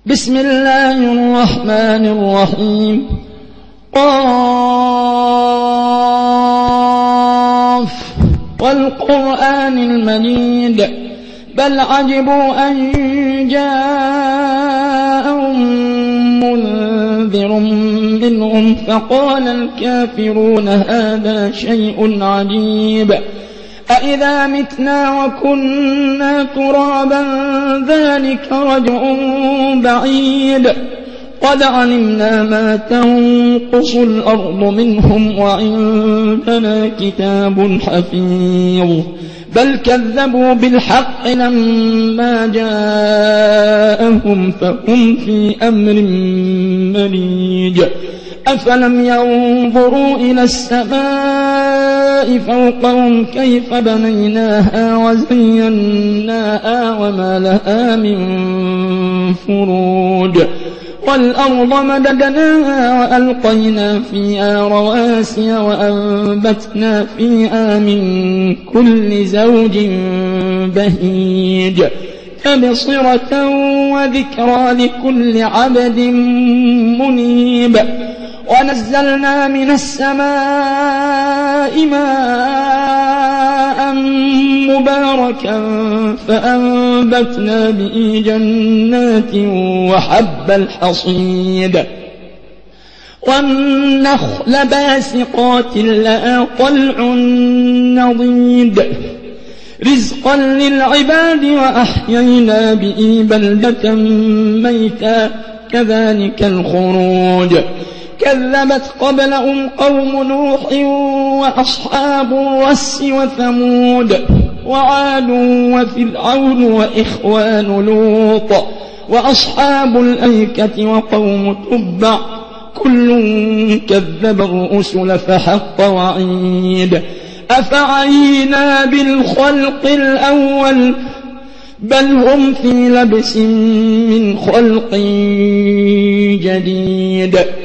بسم الله الرحمن الرحيم. قاف والقرآن المجيد بل عجبوا أن جاءهم منذر منهم فقال الكافرون هذا شيء عجيب أإذا متنا وكنا ترابا ذلك رجع بعيد قد علمنا ما تنقص الأرض منهم وعندنا كتاب حفيظ بل كذبوا بالحق لما جاءهم فهم في أمر مريج أفلم ينظروا إلى السماء فوقهم كيف بنيناها وزيناها وما لها من فروج والأرض مددناها وألقينا فيها رواسي وأنبتنا فيها من كل زوج بهيج تبصرة وذكرى لكل عبد منيب ونزلنا من السماء ماء مباركا فأنبتنا به جنات وحب الحصيد والنخل باسقات لها طلع نضيد رزقا للعباد وأحيينا به بلدة ميتا كذلك الخروج كذبت قبلهم قوم نوح وأصحاب الرس وثمود وعاد وفرعون وإخوان لوط وأصحاب الأيكة وقوم تبع كل كذب الرسل فحق وعيد أفعينا بالخلق الأول بل هم في لبس من خلق جديد